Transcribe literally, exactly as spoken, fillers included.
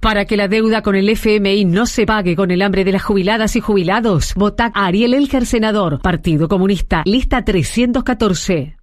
Para que la deuda con el F M I no se pague con el hambre de las jubiladas y jubilados, vota Ariel Elger, senador, Partido Comunista, lista trescientos catorce.